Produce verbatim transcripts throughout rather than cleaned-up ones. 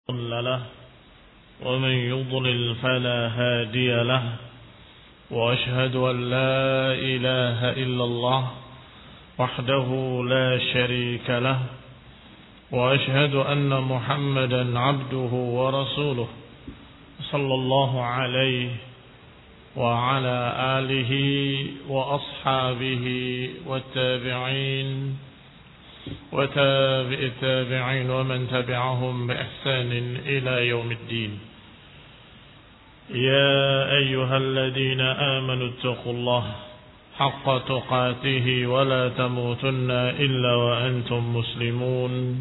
مضل له ومن يضلل فلا هادي له وأشهد أن لا إله إلا الله وحده لا شريك له وأشهد أن محمدا عبده ورسوله صلى الله عليه وعلى آله وأصحابه والتابعين وتابع التابعين ومن تبعهم بإحسان إلى يوم الدين. يا أيها الذين آمنوا اتقوا الله حق تقاته ولا تموتن إلا وأنتم مسلمون.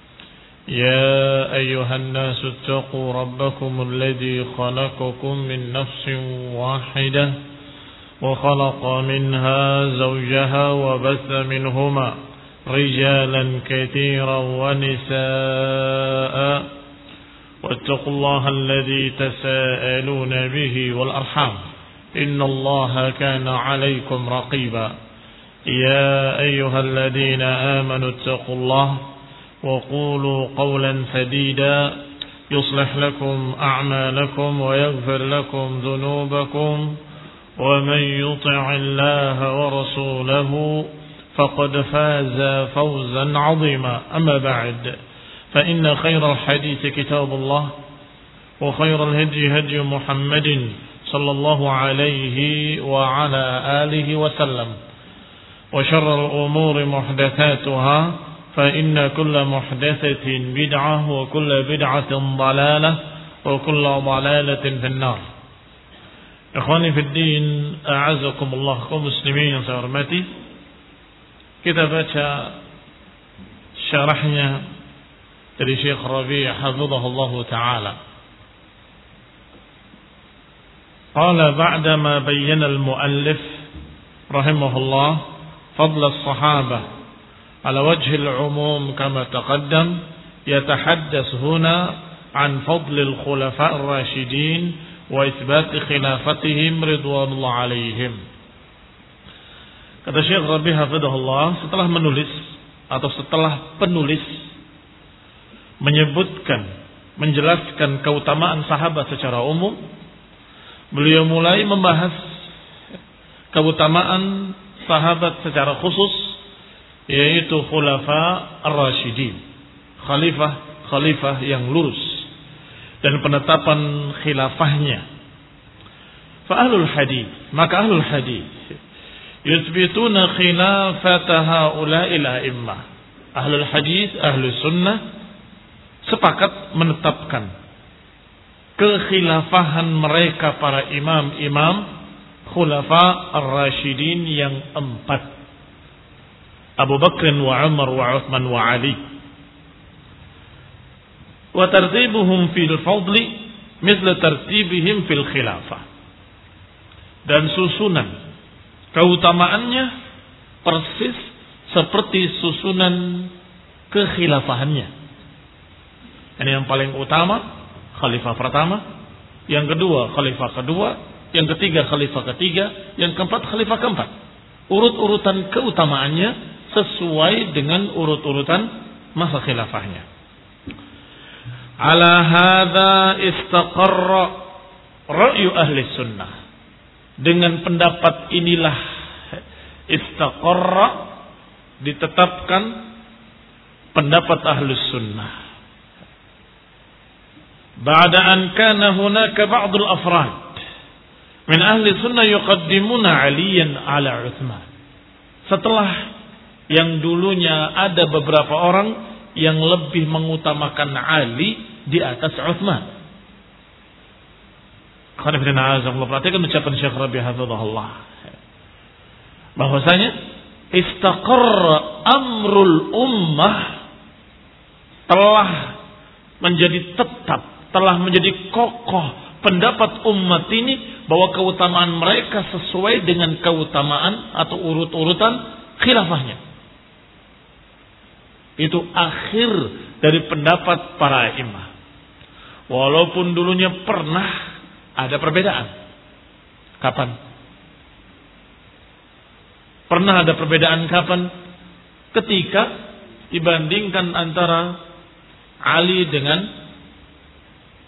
يا أيها الناس اتقوا ربكم الذي خلقكم من نفس واحدة وخلق منها زوجها وبث منهما رجالا كثيرا ونساء واتقوا الله الذي تساءلون به والأرحام إن الله كان عليكم رقيبا. يا أيها الذين آمنوا اتقوا الله وقولوا قولا سديدا يصلح لكم أعمالكم ويغفر لكم ذنوبكم ومن يطع الله ورسوله فقد فاز فوزا عظيما. أما بعد فإن خير الحديث كتاب الله وخير الهدي هدي محمد صلى الله عليه وعلى آله وسلم وشر الأمور محدثاتها فإن كل محدثة بدعة وكل بدعة ضلالة وكل ضلالة في النار. إخواني في الدين أعزكم الله kaum muslimin yang saya hormati. Kita baca syarahnya dari Syekh Rabi' hafizahullah ta'ala. Qala ba'dama bayyana al-muallif rahimahullah fadl as-sahabah ala wajhi al-umum kama taqaddam yatahaddath huna an fadl al-khulafa' ar-rashidin wa itsbat khilafatihim ridwanullah alaihim. Kata Syekh Rabi' hafizahullah, setelah menulis atau setelah penulis menyebutkan, menjelaskan keutamaan sahabat secara umum, beliau mulai membahas keutamaan sahabat secara khusus, yaitu khulafa ar-rasyidin, khalifah-khalifah yang lurus, dan penetapan khilafahnya. Fa ahlul hadits, maka ahlul hadits yuthbituna khilafata haula'il a'immah. Ahlul hadis, ahlus sunnah sepakat menetapkan kekhilafahan mereka para imam-imam khulafa ar-rasyidin yang empat, Abu Bakr wa Umar wa Uthman wa Ali. Wa tartibuhum fil fadli mithla tartibihim fil khilafah. Dan susunan keutamaannya persis seperti susunan kekhilafahannya. Ini yang paling utama, khalifah pertama, yang kedua khalifah kedua, yang ketiga khalifah ketiga, yang keempat khalifah keempat. Urut-urutan keutamaannya sesuai dengan urut-urutan masa khilafahnya. Ala hadza istaqarra ra'yu ahli sunnah. Dengan pendapat inilah istaqarra, ditetapkan pendapat ahlus sunnah. Ba'da an kana hunaka ba'dul afrad min ahli sunnah yuqaddimuna Aliyan ala Uthman. Setelah yang dulunya ada beberapa orang yang lebih mengutamakan Ali di atas Uthman. Perhatikan ucapan Syekh Rabi' hafizahullah, bahwasanya istaqarra amrul ummah, telah menjadi tetap, telah menjadi kokoh pendapat umat ini bahwa keutamaan mereka sesuai dengan keutamaan atau urut-urutan khilafahnya. Itu akhir dari pendapat para imam. Walaupun dulunya pernah ada perbedaan. Kapan? Pernah ada perbedaan kapan? Ketika dibandingkan antara Ali dengan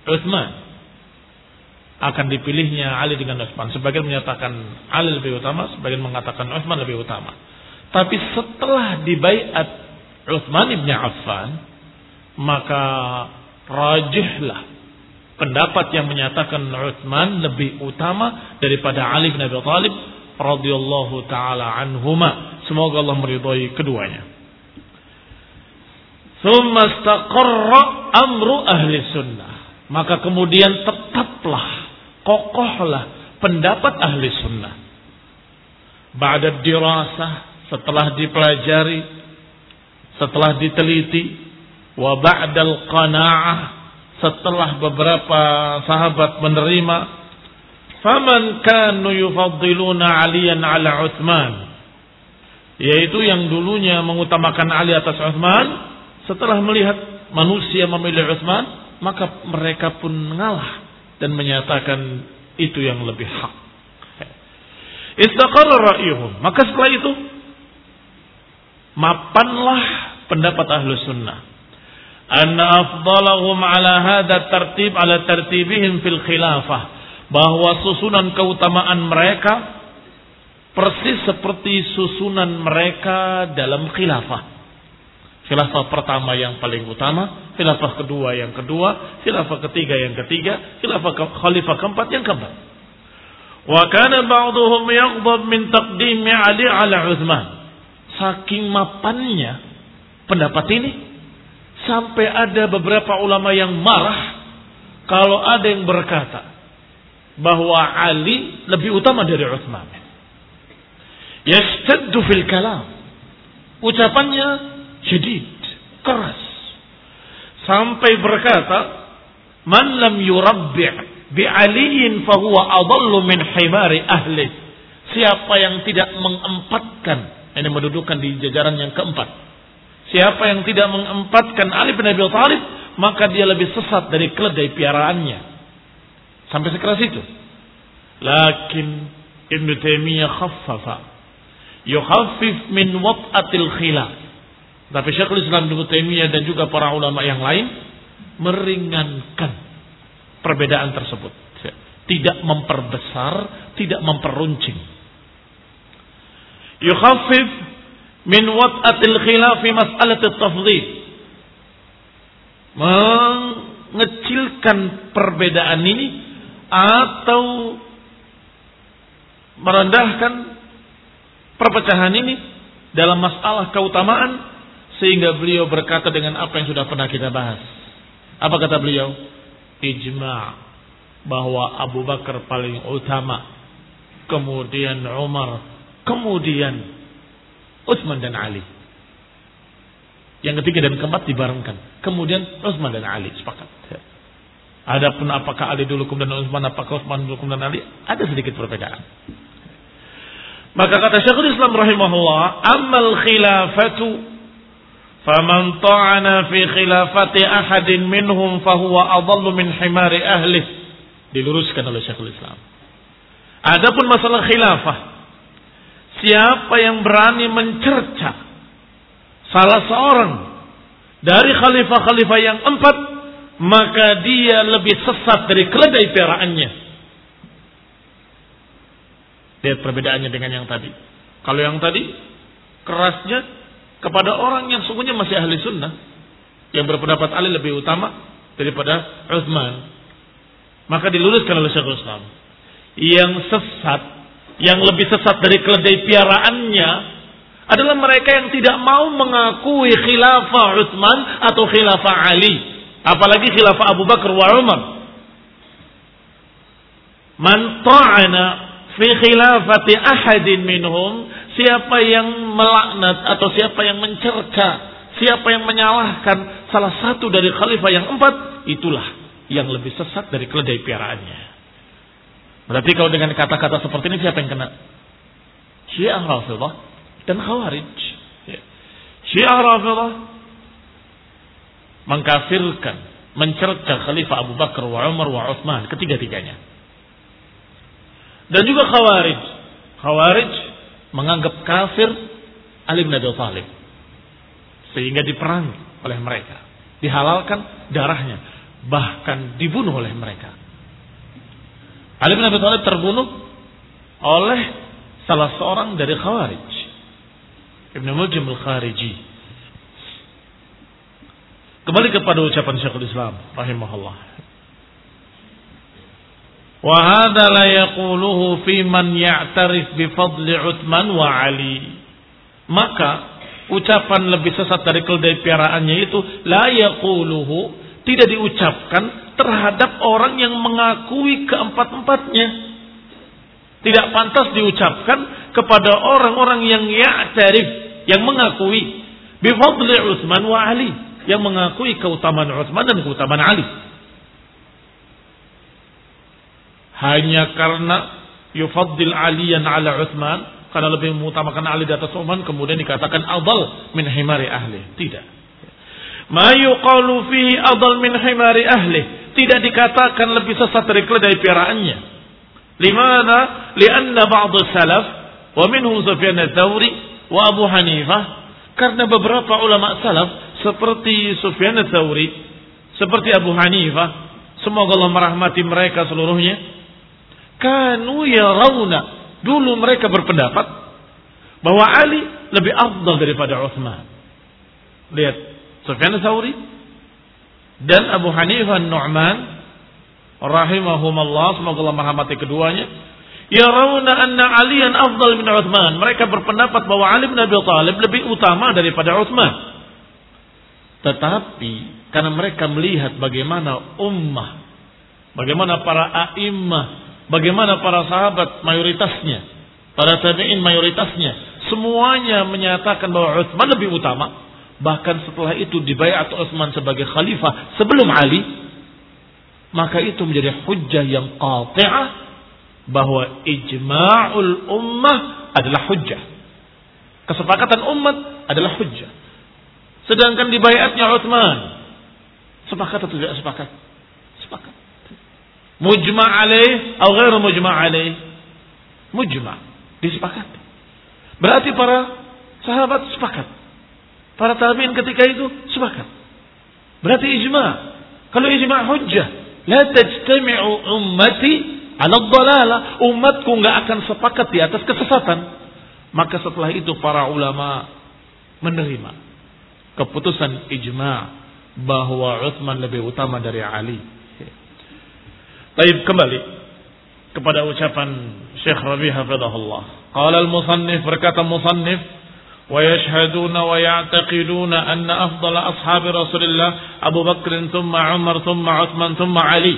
Utsman, akan dipilihnya Ali dengan Utsman. Sebagian menyatakan Ali lebih utama, sebagian mengatakan Utsman lebih utama. Tapi setelah dibaiat Utsman ibn Affan, maka rajihlah pendapat yang menyatakan Utsman lebih utama daripada Ali bin Abi Thalib radhiyallahu taala anhuma. Semoga Allah meridhai keduanya. Tsumma istaqarra amru ahli sunnah. Maka kemudian tetaplah, kokohlah pendapat ahli sunnah. Ba'da dirasah, setelah dipelajari, setelah diteliti, wa ba'dal qana'ah, setelah beberapa sahabat menerima, faman kanu yufaddiluna Aliyan ala Utsman, yaitu yang dulunya mengutamakan Ali atas Utsman, setelah melihat manusia memilih Utsman, maka mereka pun mengalah dan menyatakan itu yang lebih hak. Istaqarra ra'yuhum. Maka setelah itu mapanlah pendapat ahlu sunnah. Anna afdalahum ala hadha tartib ala tartibihim fil khilafah. Bahwa susunan keutamaan mereka persis seperti susunan mereka dalam khilafah. Khilafah pertama yang paling utama, khilafah kedua yang kedua, khilafah ketiga yang ketiga, khilafah ke, khalifah keempat yang keempat. Wa kana ba'dhum yaghdab min taqdim Ali ala Utsman. Saking mapannya pendapat ini sampai ada beberapa ulama yang marah kalau ada yang berkata bahwa Ali lebih utama dari Utsman. Yashtaddu fil kalam. Ucapannya syadid, keras, sampai berkata, man lam yurabbi' bi aliyin fahuwa adallu min himari ahli. Siapa yang tidak mengempatkan, ini mendudukan di jajaran yang keempat, siapa yang tidak mengempatkan Ali bin Abi Thalib, maka dia lebih sesat dari keledai piaraannya. Sampai sekeras itu. Lakin Ibn Taimiyah khaffafa, yukhaffif min wat'atil khilaf. Tapi Syekhul Islam Ibnu Taimiyah dan juga para ulama yang lain meringankan perbedaan tersebut. Tidak memperbesar, tidak memperuncing. Yukhaffif min wat'atil khilaf fi mas'alatit tafdhil. Mengecilkan perbedaan ini atau merendahkan perpecahan ini dalam masalah keutamaan, sehingga beliau berkata dengan apa yang sudah pernah kita bahas. Apa kata beliau? Ijma' bahwa Abu Bakar paling utama, kemudian Umar, kemudian Utsman dan Ali. Yang ketiga dan keempat dibarengkan. Kemudian Utsman dan Ali, sepakat. Adapun apakah Ali dulu kemudian Utsman, apakah Utsman dulu kemudian Ali, ada sedikit perbedaan. Maka kata Syekhul Islam rahimahullah, amal khilafatu faman ta'ana fi khilafati ahadin minhum fahuwa adallu min himari ahlih. Diluruskan oleh Syekhul Islam. Adapun masalah khilafah, siapa yang berani mencerca salah seorang dari khalifah-khalifah yang empat, maka dia lebih sesat dari keledai piaraannya. Lihat perbedaannya dengan yang tadi. Kalau yang tadi kerasnya kepada orang yang sungguhnya masih ahli sunnah, yang berpendapat Ali lebih utama daripada Utsman, maka diluruskan oleh Syekhul Islam. Yang sesat, yang lebih sesat dari keledai piaraannya adalah mereka yang tidak mau mengakui khilafah Utsman atau khilafah Ali, apalagi khilafah Abu Bakar wa Umar. Man ta'ana fi khilafati ahadin minhum, siapa yang melaknat atau siapa yang mencerca, siapa yang menyalahkan salah satu dari khalifah yang empat, itulah yang lebih sesat dari keledai piaraannya. Berarti kalau dengan kata-kata seperti ini siapa yang kena? Syiah Rafidhah dan Khawarij. Syiah Rafidhah mengkafirkan, mencerca khalifah Abu Bakar wa Umar wa Utsman, ketiga-tiganya. Dan juga Khawarij. Khawarij menganggap kafir Ali bin Abi Thalib, sehingga diperangi oleh mereka, dihalalkan darahnya. bahkan dibunuh oleh mereka. Ali bin Abi Thalib terbunuh oleh salah seorang dari Khawarij, Ibn Muljim al-Khariji. Kembali kepada ucapan Syekhul Islam rahimahullah. Wa hadza la yaquluhu fi man ya'tarif bi fadli Utsman wa Ali. Maka ucapan lebih sesat dari keledai piaraannya itu la yaquluhu, tidak diucapkan terhadap orang yang mengakui keempat-empatnya. Tidak pantas diucapkan kepada orang-orang yang ya'tarif, yang mengakui bi fadli Utsman wa Ali, yang mengakui keutamaan Utsman dan keutamaan Ali. Hanya karena yufaddil Aliyan ala Utsman, karena lebih mengutamakan Ali di atas Utsman, kemudian dikatakan adal min himari ahli. Tidak. Ma yuqalu fihi adal min himari ahli, tidak dikatakan lebih sesat dari keledai piaraannya. Limana? Lianna ba'd salaf wa minhum Sufyan ats-Tsauri wa Abu Hanifah, karena beberapa ulama salaf seperti Sufyan ats-Tsauri, seperti Abu Hanifah, semoga Allah merahmati mereka seluruhnya, kanu yarawna, dulu mereka berpendapat bahwa Ali lebih afdal daripada Utsman. Lihat, Sufyan ats-Tsauri dan Abu Hanifah An-Nu'man rahimahumallah, semoga Allah merahmati keduanya, yarawna anna Aliyan afdal min Utsman. Mereka berpendapat bahwa Ali bin Abi Thalib lebih utama daripada Utsman. Tetapi karena mereka melihat bagaimana ummah, bagaimana para a'immah, bagaimana para sahabat mayoritasnya, para tabi'in mayoritasnya, semuanya menyatakan bahwa Utsman lebih utama. Bahkan setelah itu dibaiat Utsman sebagai khalifah sebelum Ali, maka itu menjadi hujjah yang qati'ah bahwa ijma'ul ummah adalah hujjah. Kesepakatan umat adalah hujjah. Sedangkan dibaiatnya Utsman, sepakat atau tidak sepakat? Sepakat. Mujma' alaih atau ghairu mujma' alaih? Mujma', disepakati. Berarti para sahabat sepakat. Para tabi'in ketika itu sepakat. Berarti ijma'. Kalau ijma' hujjah, la tajtami'u ummati 'ala ad-dhalalah. Umatku enggak akan sepakat di atas kesesatan. Maka setelah itu para ulama menerima keputusan ijma' bahwa Utsman lebih utama dari Ali. Baik, kembali kepada ucapan Syekh Rabi' hafizahullah. Qala al-musannif, berkata musannif, wa yashhaduna wa ya'taqiduna anna afdala ashabi Rasulillah Abu Bakr thumma Umar thumma Utsman thumma Ali.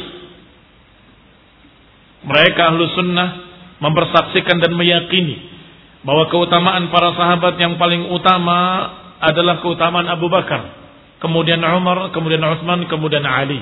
Mereka ahlu sunnah mempersaksikan dan meyakini bahwa keutamaan para sahabat yang paling utama adalah keutamaan Abu Bakar, kemudian Umar, kemudian Utsman, kemudian Ali.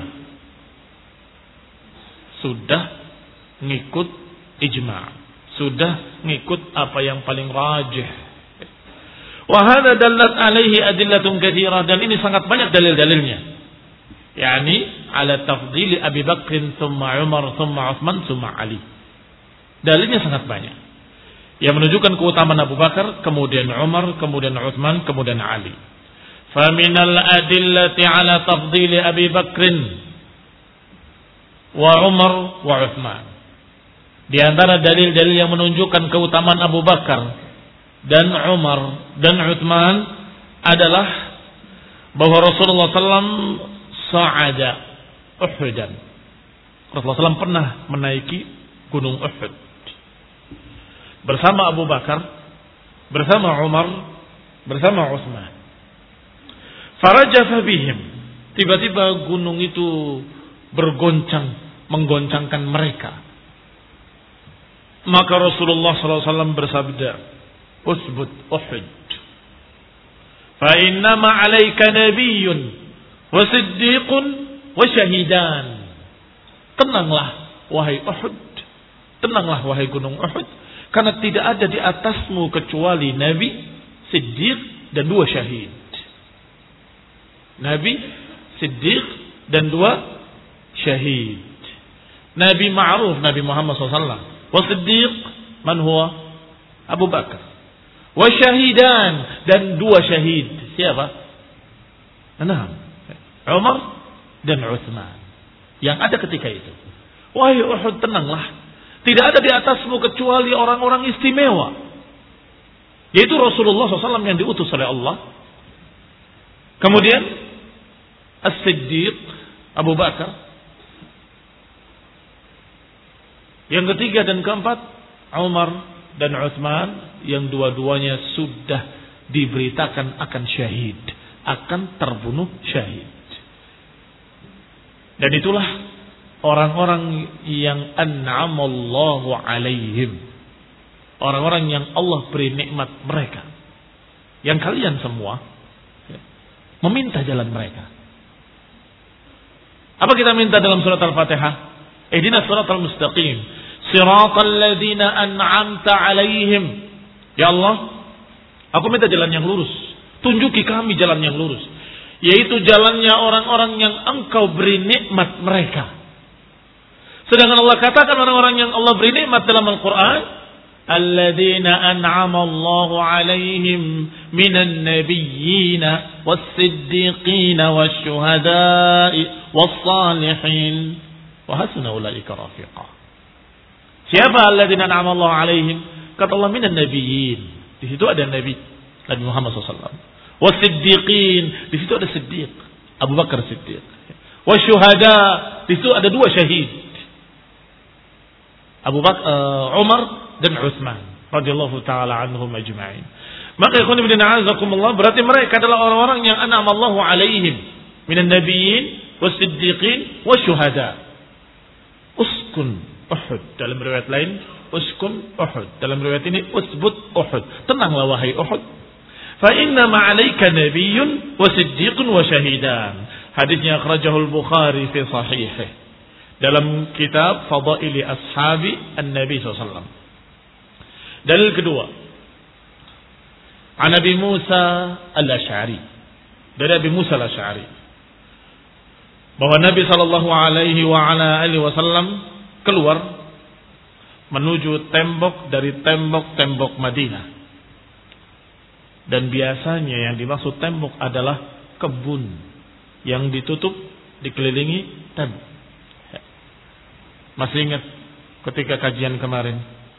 Sudah ngikut ijma', sudah ngikut apa yang paling rajih. Wa hadza dallat alaihi adillatun katsirah, dan ini sangat banyak dalil-dalilnya. Yani ala tafdhili Abi Bakr thumma Umar thumma Utsman thumma Ali. Dalilnya sangat banyak yang menunjukkan keutamaan Abu Bakar, kemudian Umar, kemudian Utsman, kemudian Ali. Fa minal adillati ala tafdhili Abi Bakr wa Umar wa Utsman. Di antara dalil-dalil yang menunjukkan keutamaan Abu Bakar dan Umar dan Utsman adalah bahwa Rasulullah sallallahu alaihi wasallam sa'ada Uhudan. Rasulullah sallallahu alaihi wasallam pernah menaiki gunung Uhud bersama Abu Bakar, bersama Umar, bersama Utsman. Farajafa bihim. Tiba-tiba gunung itu bergoncang, menggoncangkan mereka. Maka Rasulullah sallallahu alaihi wasallam bersabda, "Usbut Uhud. Fa innama 'alaika nabiyyun wa siddiqun wa syahidan." Tenanglah wahai Uhud. Tenanglah wahai gunung Uhud, karena tidak ada di atasmu kecuali nabi, siddiq dan dua syahid. Nabi, siddiq dan dua syahid. Nabi ma'ruf, Nabi Muhammad sallallahu alaihi wasallam. Wa siddiq man huwa? Abu Bakar. Wa syahidan, dan dua syahid. Siapa? Enam. Umar dan Utsman. yang ada ketika itu. Wahai Uhud, tenanglah. Tidak ada di atasmu kecuali orang-orang istimewa. Yaitu Rasulullah shallallahu alaihi wasallam yang diutus oleh Allah. Kemudian As-Siddiq, Abu Bakar. Yang ketiga dan keempat, Umar dan Utsman, yang dua-duanya sudah diberitakan akan syahid, akan terbunuh syahid. Dan itulah orang-orang yang an'amallahu alaihim, orang-orang yang Allah beri nikmat mereka, yang kalian semua meminta jalan mereka. Apa kita minta dalam surat Al-Fatihah? Ihdinas siratal mustaqim, siratal ladzina an'amta alaihim. Ya Allah, aku minta jalan yang lurus. Tunjuki kami jalan yang lurus, yaitu jalannya orang-orang yang Engkau beri nikmat mereka. Sedangkan Allah katakan orang-orang yang Allah beri nikmat dalam Al-Quran, alladzina an'ama Allahu alaihim minan nabiyyina was-siddiqina wasyuhada'i was-salihin wa hasuna ulaika rafiqa. Siapa alladzina an'ama Allahu alaihim? Kata Allah minan nabiyyin. Di situ ada Nabi Nabi Muhammad shallallahu alaihi wasallam. Was-siddiqin, di situ ada Siddiq, Abu Bakar Siddiq. Wasyuhada, di situ ada dua syahid, Abu Bakar, uh, Umar dan Utsman radhiyallahu taala anhum ajma'in. Maka ikhwan fillah a'azakumullah, berarti mereka adalah orang-orang yang an'ama Allahu alaihim minan nabiyyin was-siddiqin wasyuhada. Uskun Uhud, dalam riwayat lain uskun Uhud, dalam riwayat ini usbut Uhud. Tenanglah wahai Uhud. Fa inna ma'alaika nabiyyun wa siddiqun wa syahidan. Hadisnya akhrajahu al-Bukhari fi sahihih, dalam kitab Fadaili Ashabi An-Nabi sallallahu alaihi wasallam. Dalil kedua, an Abi Musa Al-Asy'ari, dari Abi Musa Al-Asy'ari, bahwa Nabi sallallahu alaihi wa ala alihi wasallam keluar menuju tembok dari tembok-tembok Madinah. Dan biasanya yang dimaksud tembok adalah kebun yang ditutup, dikelilingi tembok. Masih ingat ketika kajian kemarin,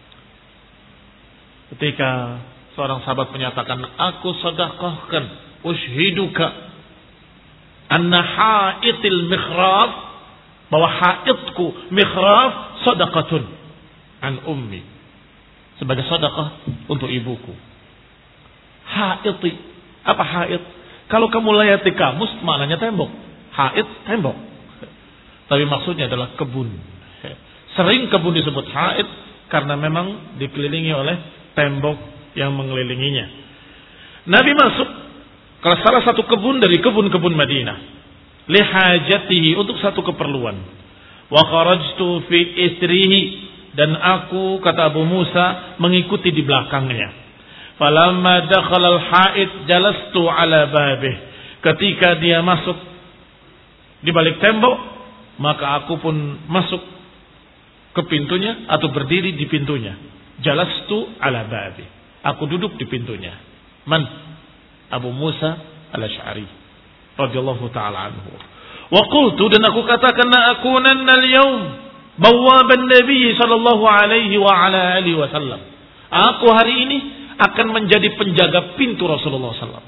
ketika seorang sahabat menyatakan, aku sedekahkan, ushiduka anna haitil mikhraf, bahwa haitku mikhraf sedekatun an ummi, sebagai sedekah untuk ibuku. Haiti, apa hait? Kalau kamu lihat di kamus, maknanya tembok. Hait, tembok. Tapi maksudnya adalah kebun. Sering kebun disebut hait karena memang dikelilingi oleh tembok yang mengelilinginya. Nabi masuk ke salah satu kebun dari kebun-kebun Madinah, lihajatihi, untuk satu keperluan. Wa kharajtu fi isrihi, dan aku, kata Abu Musa, mengikuti di belakangnya. Falamma dakhala al-ha'id jalastu ala babih. Ketika dia masuk di balik tembok, maka aku pun masuk ke pintunya atau berdiri di pintunya. Jalastu ala babih. Aku duduk di pintunya. Man? Abu Musa Al-Asy'ari radhiyallahu taala anhu. Wa qultu, dan aku katakan, la akunanna al-yawm bawwaban nabi sallallahu alaihi wa ala alihi wasallam. Aku hari ini akan menjadi penjaga pintu Rasulullah sallallahu alaihi wasallam.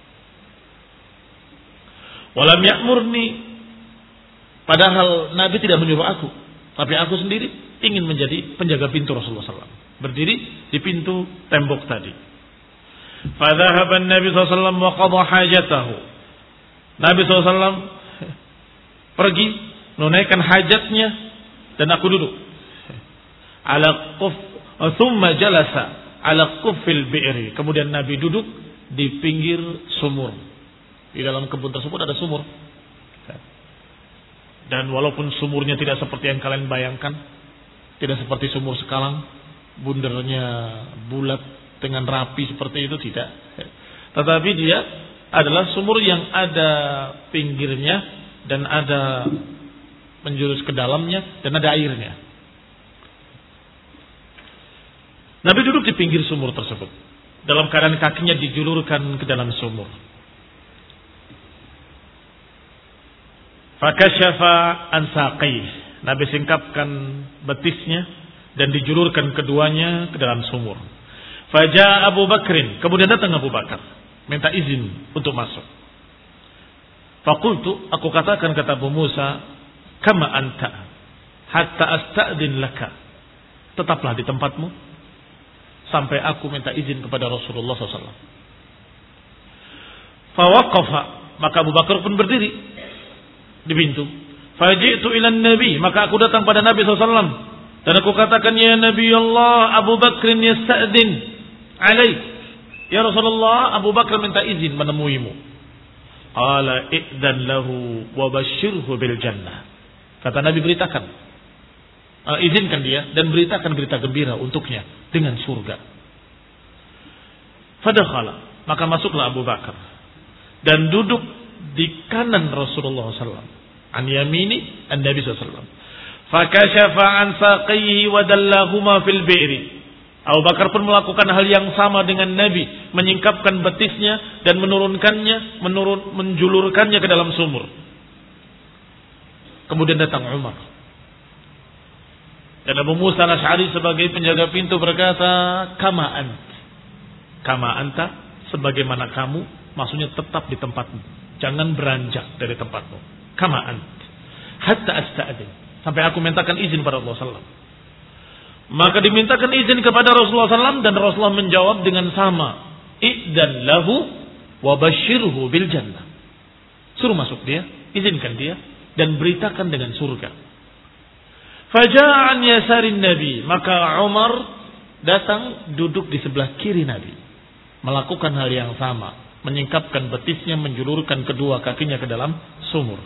Walam ya'murni, padahal Nabi tidak menyuruh aku, tapi aku sendiri ingin menjadi penjaga pintu Rasulullah sallallahu alaihi wasallam, berdiri di pintu tembok tadi. Fadhahaba an-Nabi sallallahu alaihi wasallam wa qadha hajatahu. Nabi sallallahu alaihi wasallam pergi menunaikan hajatnya dan aku duduk. Ala quf, thumma jalasa ala qufil bi'ri. Kemudian Nabi duduk di pinggir sumur. Di dalam kebun tersebut ada sumur. Dan walaupun sumurnya tidak seperti yang kalian bayangkan, tidak seperti sumur sekarang, bundernya bulat dengan rapi seperti itu, tidak. Tetapi dia adalah sumur yang ada pinggirnya dan ada menjurus ke dalamnya dan ada airnya. Nabi duduk di pinggir sumur tersebut, dalam keadaan kakinya dijulurkan ke dalam sumur. Fakashafa an saqih. Nabi singkapkan betisnya dan dijulurkan keduanya ke dalam sumur. Faja Abu Bakrin, kemudian datang Abu Bakar, minta izin untuk masuk. Fakultu, aku katakan kata Abu Musa, kama anta, hatta asta'din laka. Tetaplah di tempatmu sampai aku minta izin kepada Rasulullah shallallahu alaihi wasallam. Fawaqafa, maka Abu Bakar pun berdiri di pintu. Faji'tu ilan Nabi, maka aku datang pada Nabi shallallahu alaihi wasallam dan aku katakan, ya Nabi Allah, Abu Bakrin yasta'din alaik. Ya Rasulullah, Abu Bakar minta izin menemuimu. Qala i'dan lahu wa basyirhu bil jannah. Kata Nabi, beritakan, uh, izinkan dia dan beritakan berita gembira untuknya dengan surga. Fadakhala, maka masuklah Abu Bakar dan duduk di kanan Rasulullah shallallahu alaihi wasallam. An yamini an-Nabi sallallahu alaihi wasallam. Fakashafa an saqihi wa dallahuma fil bi'ri. Abu Bakar pun melakukan hal yang sama dengan Nabi, menyingkapkan betisnya dan menurunkannya, menurun, menjulurkannya ke dalam sumur. Kemudian datang Umar. Dan Abu Musa al-Asy'ari sebagai penjaga pintu berkata, kama ant. Kama anta, sebagaimana kamu, maksudnya tetap di tempatmu. Jangan beranjak dari tempatmu. Kama ant. Hatta asta'adin. Sampai aku mintakan izin pada Rasulullah shallallahu alaihi wasallam. Maka dimintakan izin kepada Rasulullah shallallahu alaihi wasallam dan Rasulullah menjawab dengan sama. I'dan lahu wa basyirhu bil jannah. Suruh masuk dia, izinkan dia dan beritakan dengan surga. Faja'an yasarin Nabi, maka Umar datang duduk di sebelah kiri Nabi, melakukan hal yang sama, menyingkapkan betisnya, menjulurkan kedua kakinya ke dalam sumur.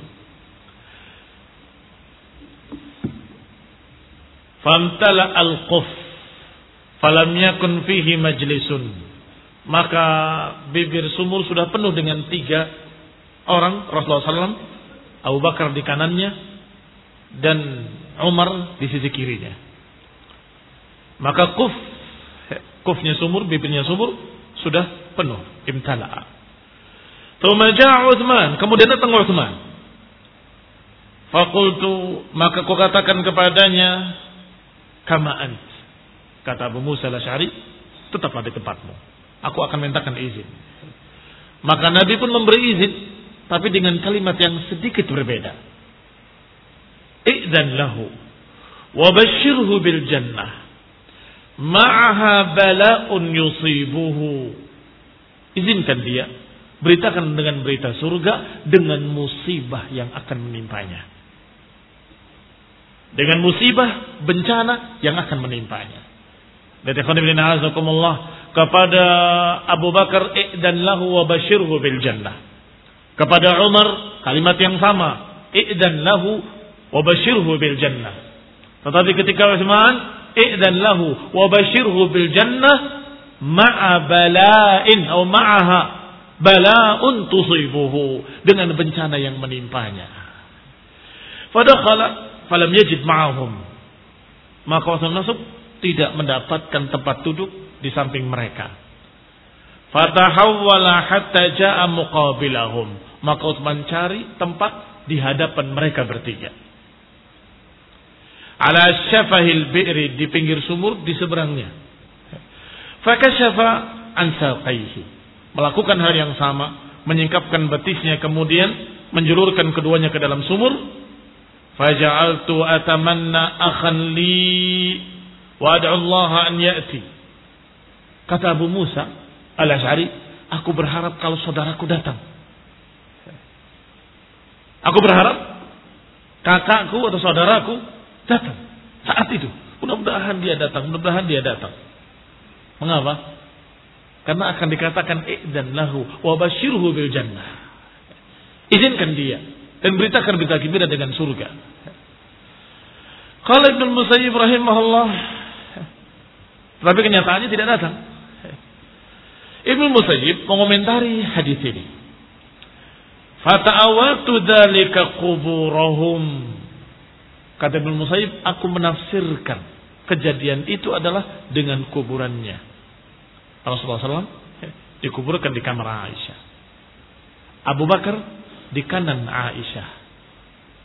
Famtala al-quf falam yakun fihi majlisun. Maka bibir sumur sudah penuh dengan tiga orang, Rasulullah shallallahu alaihi wasallam, Abu Bakar di kanannya dan Umar di sisi kirinya. Maka kuf, kufnya sumur, bibirnya sumur sudah penuh, imtala'a. Tsumma ja'a Utsman, kemudian datang Utsman. Faqultu, maka ku katakan kepadanya, kama ant. Kata Abu Musa al-Asy'ari, tetaplah di tempatmu. Aku akan mintakan izin. Maka Nabi pun memberi izin, tapi dengan kalimat yang sedikit berbeda. I'dan lahu wa basyirhu bil jannah ma'aha bala'un yusibuhu. Izinkan dia, beritakan dengan berita surga dengan musibah yang akan menimpanya. Dengan musibah, bencana yang akan menimpanya. Dari khonibin azakumullah, kepada Abu Bakar, i'dan lahu wa basyirhu bil jannah. Kepada Umar, kalimat yang sama, i'dan lahu wa basyirhu bil jannah. Tetapi ketika Utsman, i'dan lahu wa basyirhu bil jannah ma'a bala'in atau ma'aha bala'un tusibuhu, dengan bencana yang menimpanya. Fadakhala falam yajid ma'ahum, maka Utsman masuk tidak mendapatkan tempat duduk di samping mereka. Fatahawwala hatta ja'a muqabilahum, maka Utsman cari tempat di hadapan mereka bertiga. Ala syafahil bi'ri, di pinggir sumur di seberangnya. Fakashafa an saqaihi, melakukan hal yang sama, menyingkapkan betisnya kemudian menjulurkan keduanya ke dalam sumur. Faja'altu atamanna akhan li wa ad'u Allah an ya'ti. Kata Abu Musa al-Asy'ari, aku berharap kalau saudaraku datang. Aku berharap kakakku atau saudaraku datang saat itu. Mudah-mudahan dia datang, mudah-mudahan dia datang. Mengapa? Karena akan dikatakan i'dan lahu wa basyirhu bil jannah. Izinkan dia dan beritakan berita gembira dengan surga. Qala Ibnu Musayyib rahimahullah, tapi kenyataannya tidak datang. Ibnu Musayyib mengomentari hadis ini. Fata'awatu dzalika quburahum. Kata Ibnu Musayyib, aku menafsirkan kejadian itu adalah dengan kuburannya. Rasulullah shallallahu alaihi wasallam dikuburkan di kamar Aisyah. Abu Bakar di kanan Aisyah.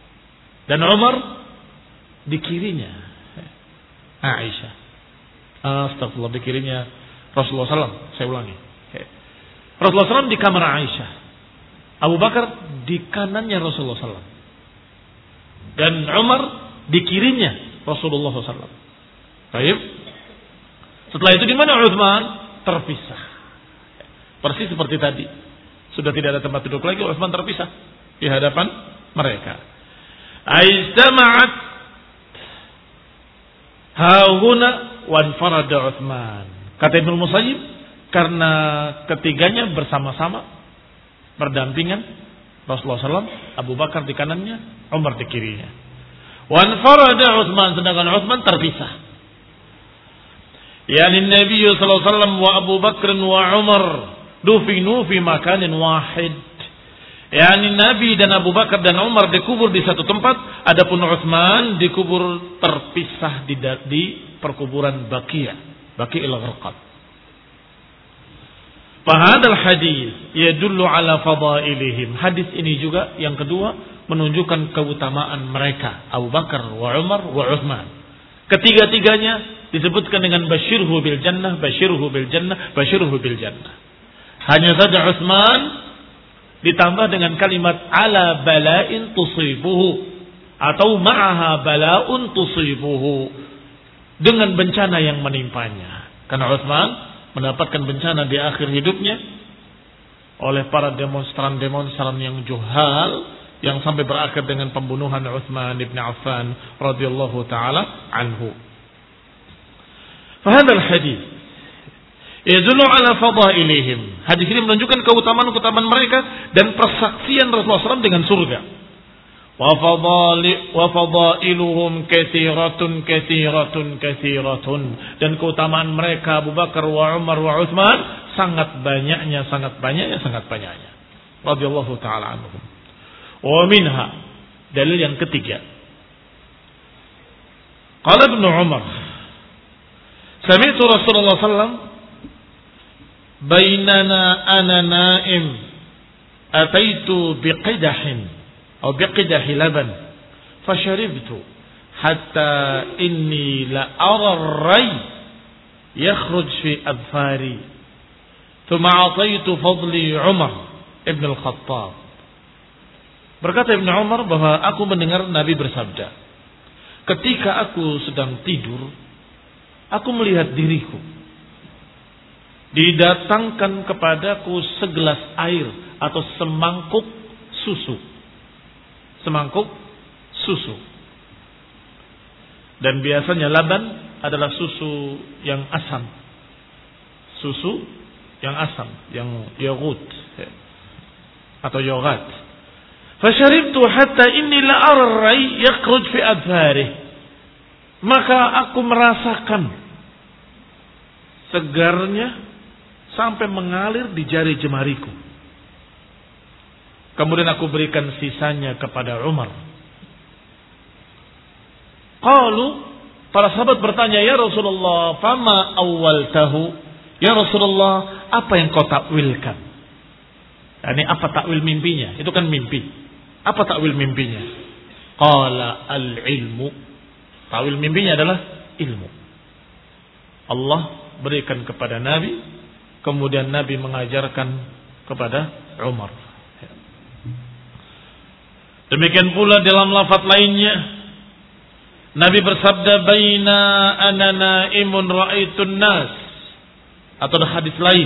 Dan Umar di kirinya Aisyah. Astagfirullah, di kirinya Rasulullah sallallahu alaihi wasallam. Saya ulangi. Rasulullah sallallahu alaihi wasallam di kamar Aisyah. Abu Bakar di kanannya Rasulullah sallallahu alaihi wasallam. Dan Umar di kirinya Rasulullah sallallahu alaihi wasallam. Baik. Setelah itu di mana Utsman? Terpisah. Persis seperti tadi. Sudah tidak ada tempat duduk lagi, Utsman terpisah di hadapan mereka. Aistama'at hauna wanfarada Utsman. Kata Ibnu Musayyib, karena ketiganya bersama-sama berdampingan Rasulullah sallallahu alaihi wasallam, Abu Bakar di kanannya, Umar di kirinya. Wanfarada Utsman, sedangkan Utsman terpisah. Yani Nabi sallallahu alaihi wasallam wa Abu Bakr wa Umar dufinu fi makanin wahid. Yani Nabi dan Abu Bakar dan Umar dikubur di satu tempat, adapun Utsman dikubur terpisah di, di perkuburan Baqi', Baqi'il Gharqad. Fahadal hadis yadullu ala fadailihim. Hadis ini juga yang kedua menunjukkan keutamaan mereka, Abu Bakar wa Umar wa Utsman. Ketiga-tiganya disebutkan dengan basyirhu bil jannah, basyirhu bil jannah, basyirhu bil jannah. Hanya saja Utsman ditambah dengan kalimat ala bala'in tusibuhu atau ma'aha bala'un tusibuhu, dengan bencana yang menimpanya. Karena Utsman mendapatkan bencana di akhir hidupnya oleh para demonstran-demonstran yang juhal yang sampai berakhir dengan pembunuhan Utsman bin Affan radhiyallahu taala anhu. Fahadal hadis yadullu ala fadailihim. Hadis ini menunjukkan keutamaan-keutamaan mereka dan persaksian Rasulullah sallallahu alaihi wasallam dengan surga. Wa fadali wa fadailuhum katsiratun katsiratun katsiratun, dan keutamaan mereka Abu Bakar wa Umar wa Utsman sangat banyaknya, sangat banyaknya, sangat banyaknya. Radhiyallahu taala anhum. Wa minha, dalil yang ketiga. Qala Ibnu Umar, sami'tu Rasulullah sallallahu alaihi wasallam bainana ana naim ataitu biqidahin atau biqidahi laban fasharibtu hatta inni la ara ar-ray yakhruj fi adfari thumma ataitu fadli Umar ibn al-Khattab. Berkata Ibnu Umar bahwa aku mendengar Nabi bersabda, ketika aku sedang tidur, aku melihat diriku, didatangkan kepadaku segelas air atau semangkuk susu. Semangkuk susu. Dan biasanya laban adalah susu yang asam. Susu yang asam, yang yogurt atau yogurt. Fasharibtu hatta inni la ara ar-ray yakhruj fi adfarih. Maka aku merasakan segarnya sampai mengalir di jari jemariku. Kemudian aku berikan sisanya kepada Umar. Qalu, para sahabat bertanya, ya Rasulullah, fama awwaltahu? Ya Rasulullah, apa yang kau takwilkan? Ini apa takwil mimpinya? Itu kan mimpi. Apa takwil mimpinya? Qala al-ilmu. Takwil mimpinya adalah ilmu. Allah berikan kepada Nabi, kemudian Nabi mengajarkan kepada Umar. Demikian pula dalam lafaz lainnya, Nabi bersabda, baina ana naimun ra'aitun nas. Atau ada hadis lain.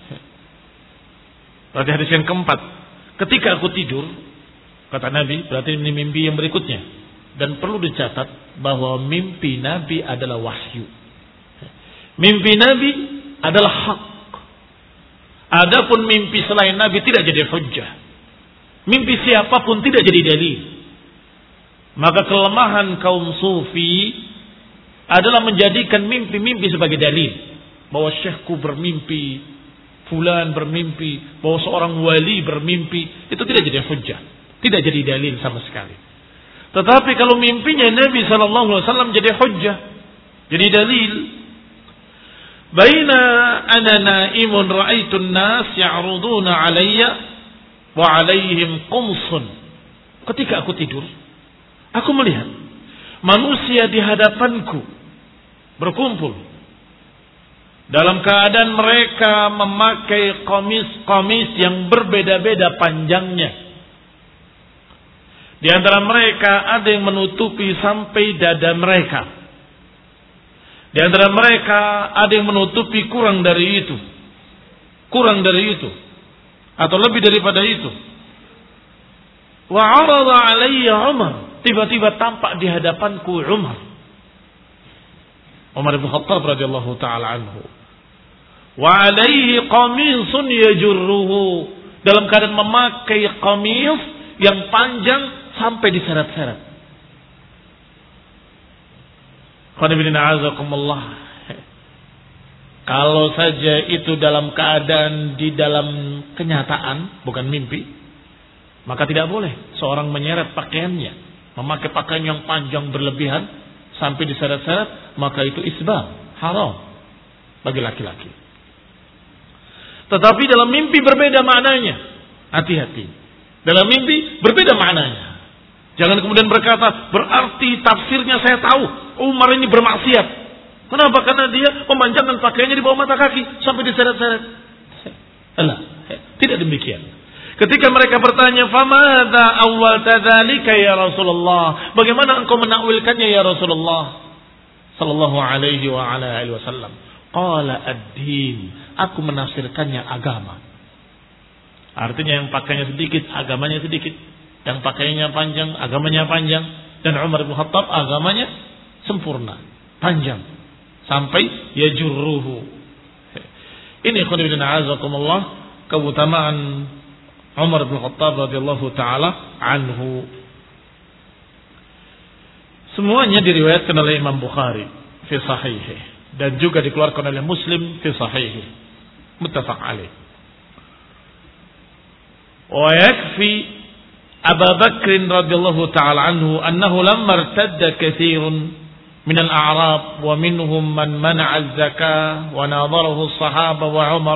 Berarti hadis yang keempat, ketika aku tidur, kata Nabi, berarti ini mimpi yang berikutnya. Dan perlu dicatat bahwa mimpi Nabi adalah wahyu. Mimpi Nabi adalah hak. Adapun mimpi selain Nabi tidak jadi hujjah. Mimpi siapapun tidak jadi dalil. Maka kelemahan kaum sufi adalah menjadikan mimpi-mimpi sebagai dalil. Bahwa syekhku bermimpi, fulan bermimpi, bahwa seorang wali bermimpi, itu tidak jadi hujjah. Tidak jadi dalil sama sekali. Tetapi kalau mimpinya Nabi sallallahu alaihi wasallam jadi hujjah, jadi dalil. Baina ana naimun ra'aitun nas ya'ruduna 'alayya wa 'alaihim qumsun. Ketika aku tidur, Aku melihat manusia di hadapanku berkumpul dalam keadaan mereka memakai komis-komis yang berbeda-beda panjangnya. Di antara mereka ada yang menutupi sampai dada mereka. Di antara mereka ada yang menutupi kurang dari itu. Kurang dari itu. Atau lebih daripada itu. Wa 'arada 'alayya Umar. Tiba-tiba tampak di hadapanku Umar. Umar bin Khattab radhiyallahu taala anhu. Wa 'alaihi qamisun yajurruhu. Dalam keadaan memakai qamis yang panjang sampai diseret-seret. Kalau saja itu dalam keadaan di dalam kenyataan, bukan mimpi, maka tidak boleh seorang menyeret pakaiannya, memakai pakaian yang panjang berlebihan sampai diseret-seret, maka itu isbal, haram bagi laki-laki. Tetapi dalam mimpi berbeda maknanya. Hati-hati. Dalam mimpi berbeda maknanya. Jangan kemudian berkata, berarti tafsirnya saya tahu, Umar ini bermaksiat. Kenapa? Karena dia memanjangkan pakaiannya di bawah mata kaki sampai diseret-seret. Alah, tidak demikian. Ketika mereka bertanya, "Famadza awwalta dzalika ya Rasulullah?" Bagaimana engkau menakwilkannya ya Rasulullah sallallahu alaihi wa ala alihi wasallam? Qala ad-din. Aku menafsirkannya agama. Artinya yang pakainya sedikit, agamanya sedikit. Yang pakainya panjang, agamanya panjang. Dan Umar bin Khattab agamanya sempurna, panjang. Sampai yajurruhu. Ini khonibina azakumullah, keutamaan Umar bin Khattab radhiyallahu taala anhu. Semuanya diriwayatkan oleh Imam Bukhari fi sahihih dan juga dikeluarkan oleh Muslim fi sahihih. Muttafaq alaih. Wa yakfi Abu Bakr radhiyallahu taala anhu annahu lamma irtadda katsirun min al-a'rab wa minhum man mana'a az-zakah wa nadarahu as-sahaba wa Umar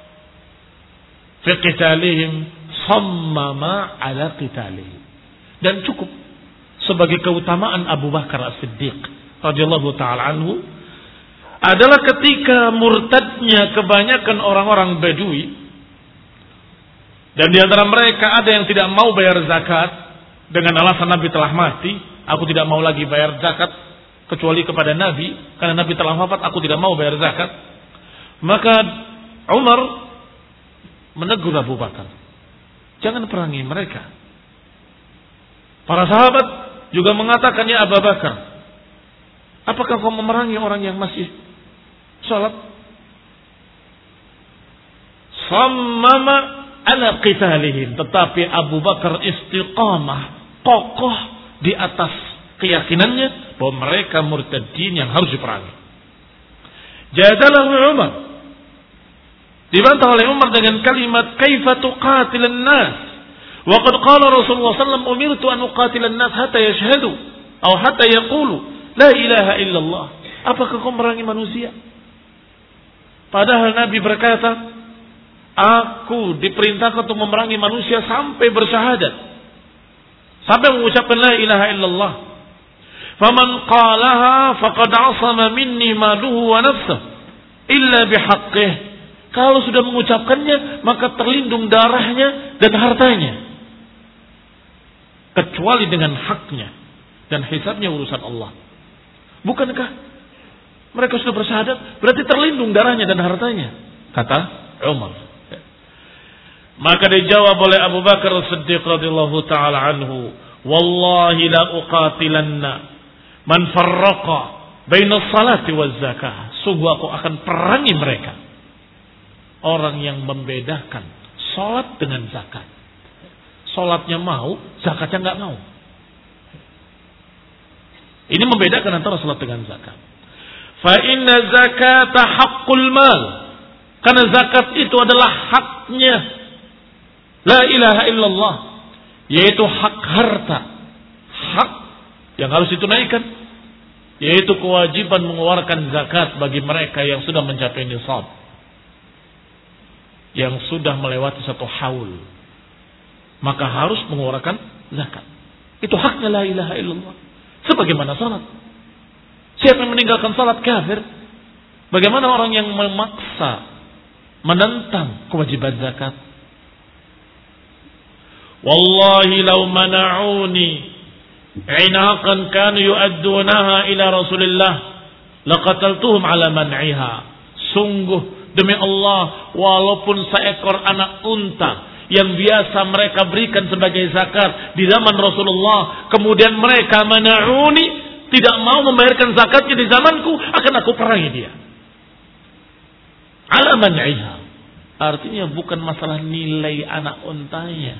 fi qitalihim sammama ala qitalihi. Dan cukup sebagai keutamaan Abu Bakar As-Siddiq radhiyallahu taala anhu adalah ketika murtadnya kebanyakan orang-orang Badui. Dan di antara mereka ada yang tidak mau bayar zakat dengan alasan Nabi telah mati. Aku tidak mau lagi bayar zakat kecuali kepada Nabi, karena Nabi telah wafat, aku tidak mau bayar zakat. Maka Umar menegur Abu Bakar, jangan perangi mereka. Para sahabat juga mengatakan, ya Abu Bakar, apakah kau memerangi orang yang masih salat? Sammama ala qitalihim. Tetapi Abu Bakar istiqamah, kokoh di atas keyakinannya bahwa mereka murtadin yang harus diperangi. Jadalahu Umar, dibantah oleh Umar dengan kalimat kaifa tuqatilan nas wa qad qala Rasulullah sallallahu alaihi wasallam umirtu an uqatilan nas hatta yashhadu atau hatta yaqulu la ilaha illallah. Apakah kau merangi manusia? Padahal Nabi berkata, aku diperintahkan untuk memerangi manusia sampai bersyahadat, sampai mengucapkan la ilaha illallah. Faman qalaha faqad asama minni maluhu wa nafsuhu illa bihaqqih. Kalau sudah mengucapkannya, maka terlindung darahnya dan hartanya, kecuali dengan haknya, dan hisabnya urusan Allah. Bukankah mereka sudah bersyahadat, berarti terlindung darahnya dan hartanya, kata Umar. Maka dijawab oleh Abu Bakar As-Siddiq radhiyallahu taala anhu, wallahi la uqatilanna man farraqa baina as-salati waz-zakah. Sungguh aku akan perangi mereka, orang yang membedakan salat dengan zakat. Salatnya mau, zakatnya enggak mau. Ini membedakan antara salat dengan zakat. Fa inna zakata haqqul mal. Karena zakat itu adalah haknya la ilaha illallah, yaitu hak harta, hak yang harus ditunaikan, yaitu kewajiban mengeluarkan zakat bagi mereka yang sudah mencapai nisab, yang sudah melewati satu haul, maka harus mengeluarkan zakat. Itu haknya la ilaha illallah. Sebagaimana salat. Siapa yang meninggalkan salat kafir? Bagaimana orang yang memaksa, menentang kewajiban zakat? Wallahi law mana'uni inaqan kanu yu'addunaha ila Rasulillah laqataltuhum ala man'iha. Sungguh demi Allah, walaupun seekor anak unta yang biasa mereka berikan sebagai zakat di zaman Rasulullah, kemudian mereka mana'uni, tidak mau membayarkan zakatnya di zamanku, akan aku perangi dia. Ala man'iha. Artinya bukan masalah nilai anak untanya,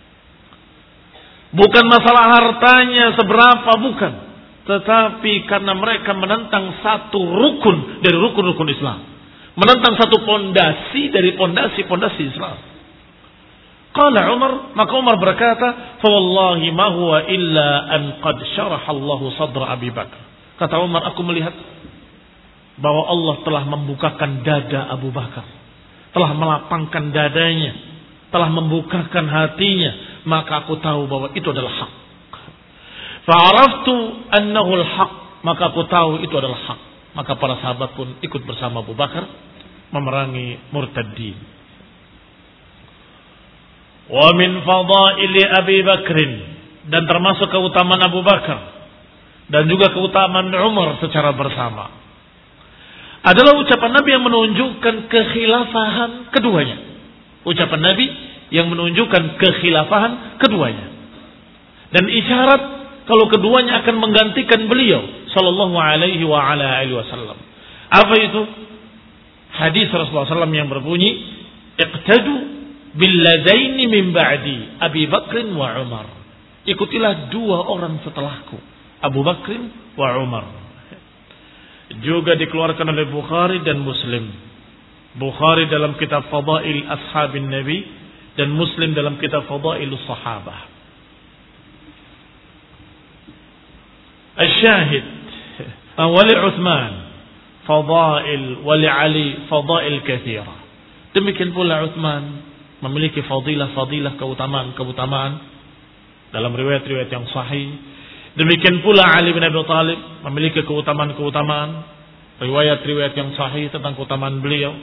bukan masalah hartanya seberapa, bukan. Tetapi karena mereka menentang satu rukun dari rukun-rukun Islam. Menentang satu pondasi dari pondasi-pondasi Islam. Qala Umar, maka Umar berkata, "Fa wallahi ma huwa illa an qad syaraha Allahu sadra Abi Bakar." Kata Umar, aku melihat bahwa Allah telah membukakan dada Abu Bakar, telah melapangkan dadanya, telah membukakan hatinya, maka aku tahu bahwa itu adalah hak. Fa'araftu annahu al-haq, maka aku tahu itu adalah hak. Maka para sahabat pun ikut bersama Abu Bakar memerangi murtadin. Wa min fadaili Abi Bakrin, dan termasuk keutamaan Abu Bakar dan juga keutamaan Umar secara bersama adalah ucapan Nabi yang menunjukkan kekhilafahan keduanya. Ucapan Nabi yang menunjukkan kekhilafahan keduanya. Dan isyarat kalau keduanya akan menggantikan beliau sallallahu alaihi wa ala alihi wasallam. Apa itu? Hadis Rasulullah sallallahu alaihi wasallam yang berbunyi, "Iqtadu billadaini min ba'di, Abi Bakrin wa Umar." Ikutilah dua orang setelahku, Abu Bakrin wa Umar. Juga dikeluarkan oleh Bukhari dan Muslim. Bukhari dalam kitab Fadail Ashabin Nabi dan Muslim dalam kitab Fadailus Sahabah. Al-Syahid, wali Uthman Fadail, wali Ali Fadail kathira. Demikian pula Uthman memiliki fadilah-fadilah, keutamaan-keutamaan dalam riwayat-riwayat yang sahih. Demikian pula Ali bin Abi Thalib memiliki keutamaan-keutamaan, riwayat-riwayat yang sahih tentang keutamaan beliau.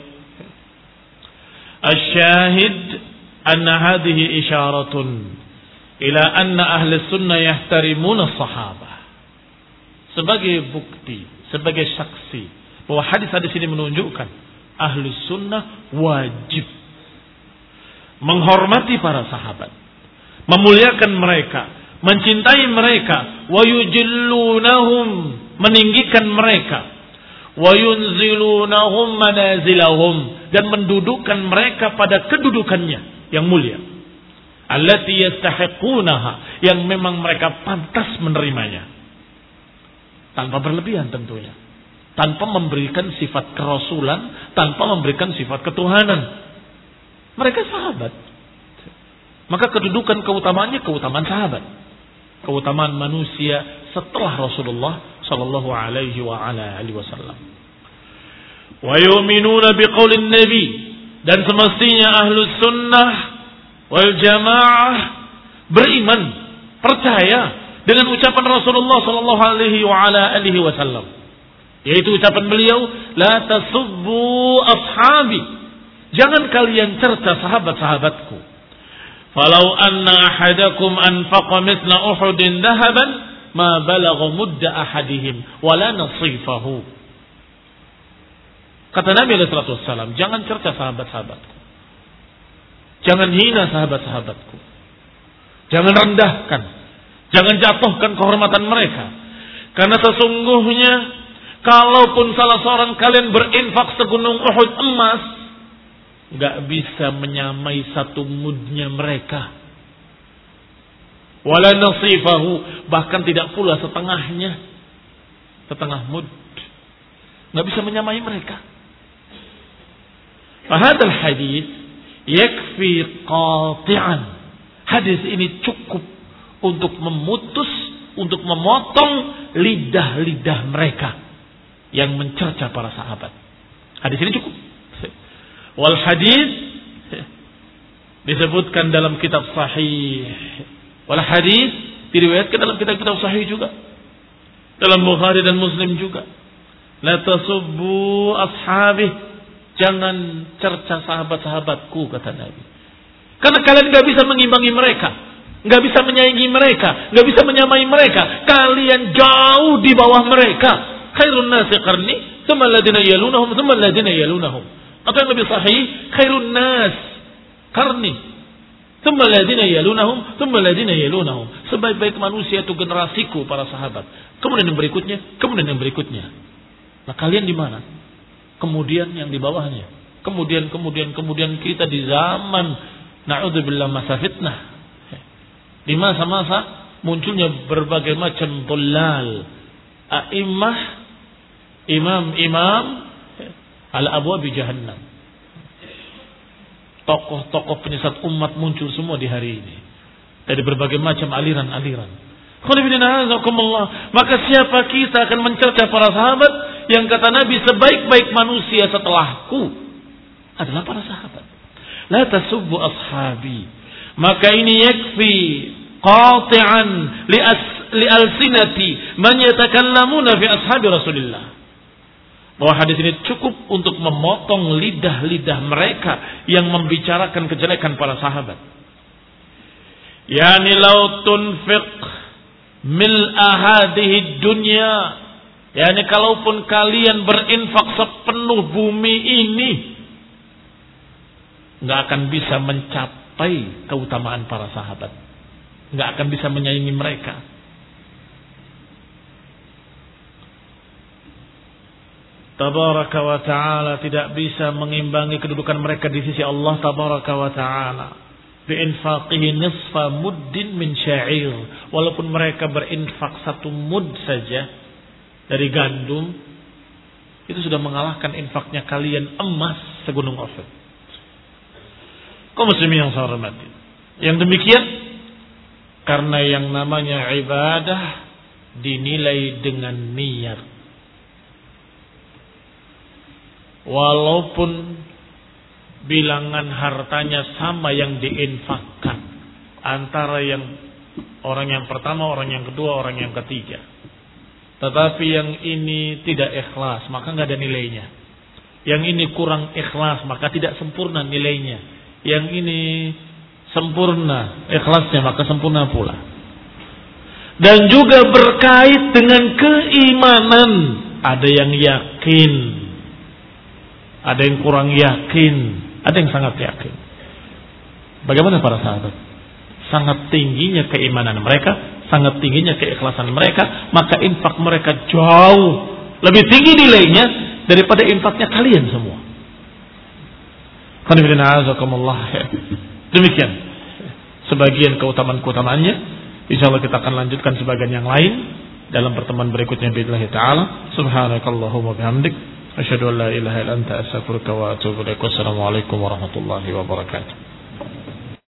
Asy-syahid anna hadhihi isyaratun ila anna ahli sunnah yahtarimuna as-sahabah. Sebagai bukti, sebagai saksi bahwa hadis-hadis ini menunjukkan ahli sunnah wajib menghormati para sahabat, memuliakan mereka, mencintai mereka, wa yujillunahum, meninggikan mereka, wa yunzilunahum manazilahum, dan mendudukkan mereka pada kedudukannya yang mulia, allati yastahiqunaha, yang memang mereka pantas menerimanya, tanpa berlebihan tentunya, tanpa memberikan sifat kerasulan, tanpa memberikan sifat ketuhanan. Mereka sahabat, maka kedudukan keutamaannya keutamaan sahabat, keutamaan manusia setelah Rasulullah sallallahu alaihi wa ala alihi wasallam. Wa yu'minuna biqaulin nabi, dan semestinya ahlus sunnah wal jamaah beriman, percaya dengan ucapan Rasulullah sallallahu alaihi wa ala alihi wasallam, yaitu ucapan beliau, la tasubbu ashabi, jangan kalian cerca sahabat-sahabatku. Falau anna ahadakum anfaqa mithla Uhudin dhahaban ma balagha mudda ahadihim wala nasifahu. Kata Nabi sallallahu alaihi wasallam, jangan cerca sahabat-sahabatku, jangan hina sahabat-sahabatku, jangan rendahkan, jangan jatuhkan kehormatan mereka, karena sesungguhnya kalaupun salah seorang kalian berinfak segunung Uhud emas, gak bisa menyamai satu mudnya mereka. Wala nasifahu, bahkan tidak pula setengahnya, setengah mud, gak bisa menyamai mereka. Fahadal hadis yakfi qati'an, hadis ini cukup untuk memutus, untuk memotong lidah-lidah mereka yang mencerca para sahabat. Hadis ini cukup. Wal hadis disebutkan dalam kitab sahih. Wal hadis Diriwayatkan dalam kitab-kitab sahih juga. Dalam Bukhari dan Muslim juga. La tasubbu ashabi. Jangan cerca sahabat-sahabatku, kata Nabi. Karena kalian gak bisa mengimbangi mereka. Gak bisa menyaingi mereka. Gak bisa menyamai mereka. Kalian jauh di bawah mereka. Khairun nasi qarni. Thumma alladhina yalunahum. Thumma alladhina yalunahum. Atau yang lebih sahih. Khairun nas qarni. Thumma alladhina yalunahum. Thumma alladhina yalunahum. Sebaik-baik manusia itu generasiku, para sahabat. Kemudian yang berikutnya. Kemudian yang berikutnya. Nah kalian di mana? Kemudian yang di bawahnya. Kemudian, kemudian, kemudian kita di zaman na'udzubillah masa fitnah. Di masa-masa munculnya berbagai macam dhullal. A'immah, imam-imam ala abwab jahannam. Tokoh-tokoh penyesat umat muncul semua di hari ini. Dari berbagai macam aliran-aliran. Maka siapa kita akan mencerca para sahabat yang kata Nabi sebaik-baik manusia setelahku adalah para sahabat. La tasubbu ashabi. Maka ini yakfi qati'an li li alsinati man yatakallamuna fi ashabi Rasulillah. Bahwa hadis ini cukup untuk memotong lidah-lidah mereka yang membicarakan kejelekan para sahabat. Yani law tunfiq mil'a hadhihi dunya, yakni kalaupun kalian berinfak sepenuh bumi ini, nggak akan bisa mencapai keutamaan para sahabat, nggak akan bisa menyaingi mereka. Tabaraka wa ta'ala tidak bisa mengimbangi kedudukan mereka di sisi Allah Tabaraka wa ta'ala. Biinfaqihi nisfa muddin min sya'ir. Walaupun mereka berinfak satu mud saja dari gandum, itu sudah mengalahkan infaknya kalian emas segunung Uhud. Kaum muslimin yang saya hormati, yang demikian karena yang namanya ibadah dinilai dengan niat. Walaupun bilangan hartanya sama yang diinfakkan antara yang orang yang pertama, orang yang kedua, orang yang ketiga, tetapi yang ini tidak ikhlas, maka nggak ada nilainya. Yang ini kurang ikhlas, maka tidak sempurna nilainya. Yang ini sempurna ikhlasnya, maka sempurna pula. Dan juga berkait dengan keimanan. Ada yang yakin, ada yang kurang yakin, ada yang sangat yakin. Bagaimana para sahabat? Sangat tingginya keimanan mereka, sangat tingginya keikhlasan mereka, maka infak mereka jauh lebih tinggi nilainya daripada infaknya kalian semua. Demikian sebagian keutamaan-keutamaannya. Insyaallah kita akan lanjutkan sebagian yang lain dalam pertemuan berikutnya billahi taala. Subhanakallahumma bihamdik asyhadu an la ilaha illa anta astaghfiruka wa atubu ilaik. Wassalamualaikum warahmatullahi wabarakatuh.